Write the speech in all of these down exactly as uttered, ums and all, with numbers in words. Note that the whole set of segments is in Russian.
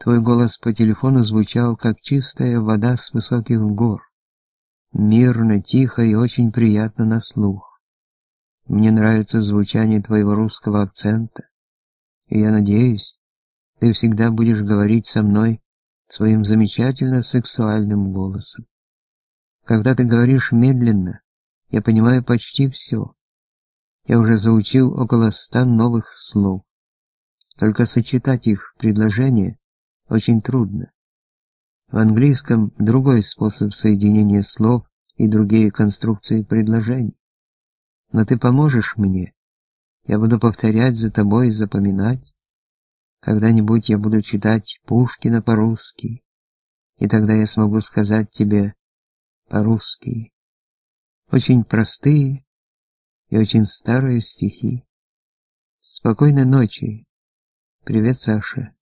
Твой голос по телефону звучал, как чистая вода с высоких гор. Мирно, тихо и очень приятно на слух. Мне нравится звучание твоего русского акцента, и я надеюсь, ты всегда будешь говорить со мной своим замечательно сексуальным голосом. Когда ты говоришь медленно, я понимаю почти все. Я уже заучил около ста новых слов. Только сочетать их в предложение очень трудно. В английском другой способ соединения слов и другие конструкции предложений. Но ты поможешь мне. Я буду повторять за тобой и запоминать. Когда-нибудь я буду читать Пушкина по-русски, и тогда я смогу сказать тебе по-русски очень простые и очень старые стихи. Спокойной ночи. Привет, Саша.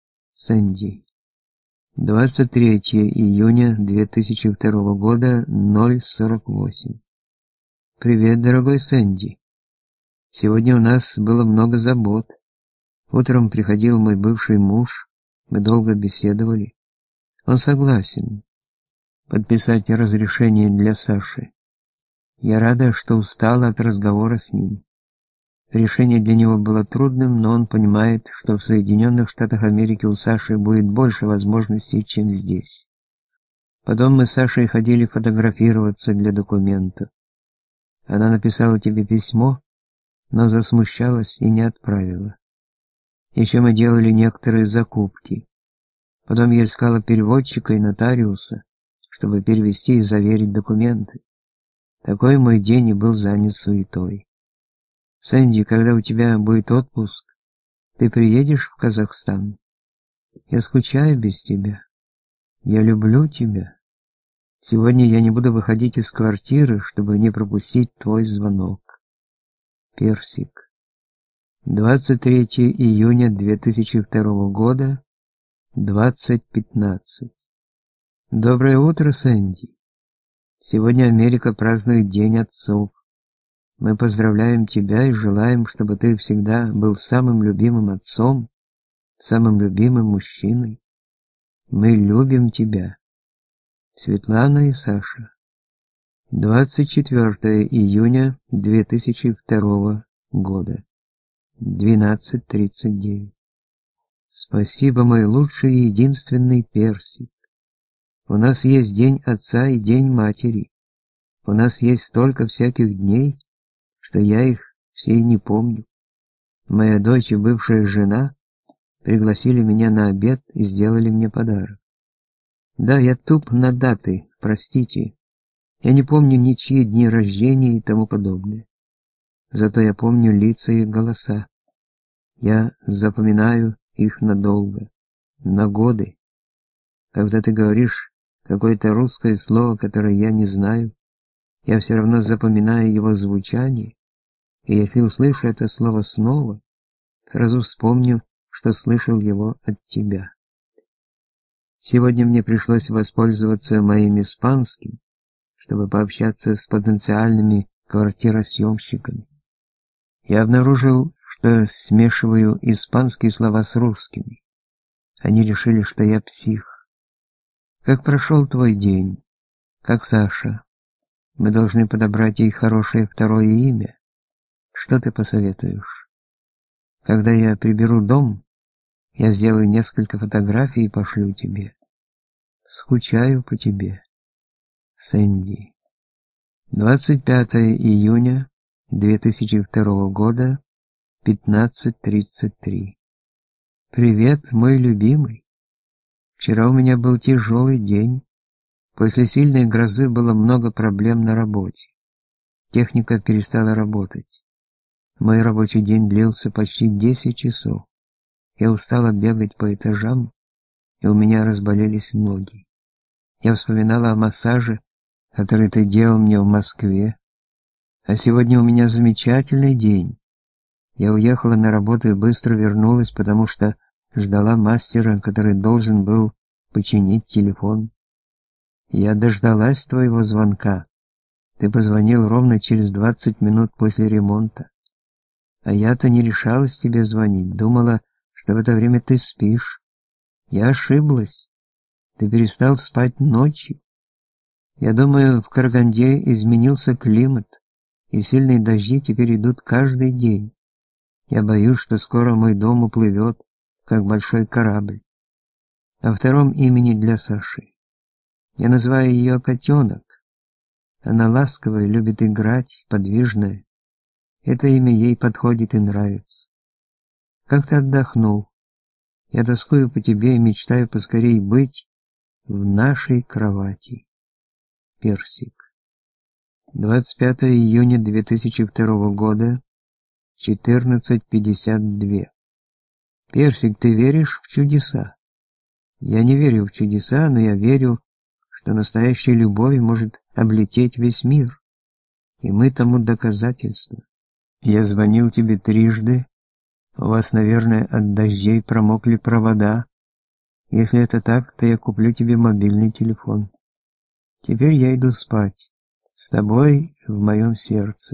Сэнди. двадцать третьего июня две тысячи второго года, ноль сорок восемь. Привет, дорогой Сэнди. Сегодня у нас было много забот. Утром приходил мой бывший муж, мы долго беседовали. Он согласен подписать разрешение для Саши. Я рада, что устала от разговора с ним. Решение для него было трудным, но он понимает, что в Соединенных Штатах Америки у Саши будет больше возможностей, чем здесь. Потом мы с Сашей ходили фотографироваться для документов. Она написала тебе письмо, но засмущалась и не отправила. Еще мы делали некоторые закупки. Потом я искала переводчика и нотариуса, чтобы перевести и заверить документы. Такой мой день и был занят суетой. Сэнди, когда у тебя будет отпуск, ты приедешь в Казахстан? Я скучаю без тебя. Я люблю тебя. Сегодня я не буду выходить из квартиры, чтобы не пропустить твой звонок. Персик. двадцать третьего июня две тысячи второго года, двадцать пятнадцать. Доброе утро, Сэнди. Сегодня Америка празднует День отцов. Мы поздравляем тебя и желаем, чтобы ты всегда был самым любимым отцом, самым любимым мужчиной. Мы любим тебя. Светлана и Саша. двадцать четвёртого июня две тысячи второго года. двенадцать тридцать девять. Спасибо, мой лучший и единственный Персик. У нас есть День отца и День матери. У нас есть столько всяких дней, что я их все и не помню. Моя дочь и бывшая жена пригласили меня на обед и сделали мне подарок. Да, я туп на даты, простите. Я не помню ничьи дни рождения и тому подобное. Зато я помню лица и голоса. Я запоминаю их надолго, на годы. Когда ты говоришь какое-то русское слово, которое я не знаю, я все равно запоминаю его звучание, и если услышу это слово снова, сразу вспомню, что слышал его от тебя. Сегодня мне пришлось воспользоваться моим испанским, чтобы пообщаться с потенциальными квартиросъемщиками. Я обнаружил, что смешиваю испанские слова с русскими. Они решили, что я псих. Как прошел твой день? Как Саша? Мы должны подобрать ей хорошее второе имя. Что ты посоветуешь? Когда я приберу дом, я сделаю несколько фотографий и пошлю тебе. Скучаю по тебе. Сэнди. двадцать пятого июня две тысячи второго года, пятнадцать тридцать три. Привет, мой любимый. Вчера у меня был тяжелый день. После сильной грозы было много проблем на работе. Техника перестала работать. Мой рабочий день длился почти десять часов. Я устала бегать по этажам, и у меня разболелись ноги. Я вспоминала о массаже, который ты делал мне в Москве. А сегодня у меня замечательный день. Я уехала на работу и быстро вернулась, потому что ждала мастера, который должен был починить телефон. Я дождалась твоего звонка. Ты позвонил ровно через двадцать минут после ремонта. А я-то не решалась тебе звонить, думала, что в это время ты спишь. Я ошиблась. Ты перестал спать ночью. Я думаю, в Караганде изменился климат, и сильные дожди теперь идут каждый день. Я боюсь, что скоро мой дом уплывет, как большой корабль. О втором имени для Саши. Я называю ее Котенок. Она ласковая, любит играть, подвижная. Это имя ей подходит и нравится. Как ты отдохнул? Я тоскую по тебе и мечтаю поскорей быть в нашей кровати. Персик. двадцать пятое июня две тысячи второго года, четырнадцать пятьдесят два. Персик, ты веришь в чудеса? Я не верю в чудеса, но я верю, что настоящая любовь может облететь весь мир. И мы тому доказательство. Я звонил тебе трижды. У вас, наверное, от дождей промокли провода. Если это так, то я куплю тебе мобильный телефон. Теперь я иду спать. С тобой в моем сердце.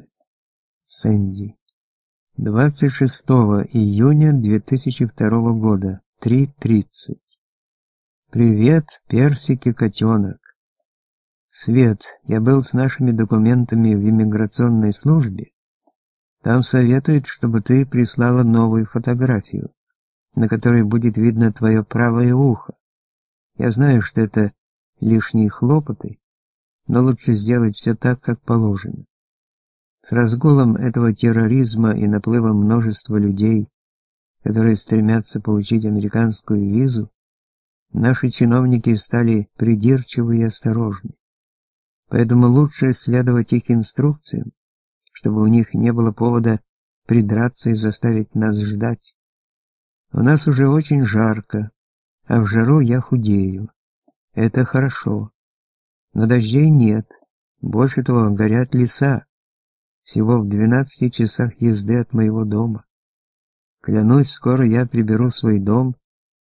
Сэнди. двадцать шестого июня две тысячи второго года, три тридцать. Привет, Персик и Котенок. Свет, я был с нашими документами в иммиграционной службе. Там советуют, чтобы ты прислала новую фотографию, на которой будет видно твое правое ухо. Я знаю, что это лишние хлопоты, но лучше сделать все так, как положено. С разгулом этого терроризма и наплывом множества людей, которые стремятся получить американскую визу, наши чиновники стали придирчивы и осторожны. Поэтому лучше следовать их инструкциям, чтобы у них не было повода придраться и заставить нас ждать. У нас уже очень жарко, а в жару я худею. Это хорошо. Но дождей нет. Больше того, горят леса. Всего в двенадцати часах езды от моего дома. Клянусь, скоро я приберу свой дом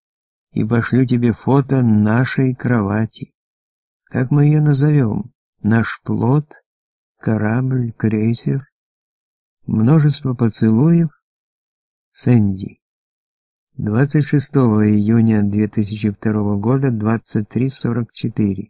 и пошлю тебе фото нашей кровати. Как мы ее назовем? Наш плот? Корабль? Крейсер? Множество поцелуев? Сэнди. двадцать шестого июня две тысячи второго года, двадцать три сорок четыре.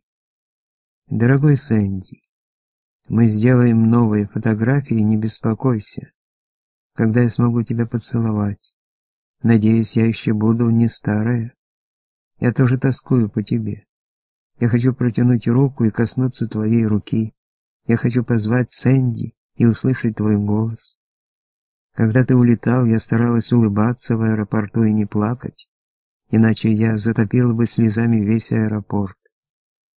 Дорогой Сэнди, мы сделаем новые фотографии, не беспокойся. Когда я смогу тебя поцеловать? Надеюсь, я еще буду не старая. Я тоже тоскую по тебе. Я хочу протянуть руку и коснуться твоей руки. Я хочу позвать Сэнди и услышать твой голос. Когда ты улетал, я старалась улыбаться в аэропорту и не плакать, иначе я затопила бы слезами весь аэропорт.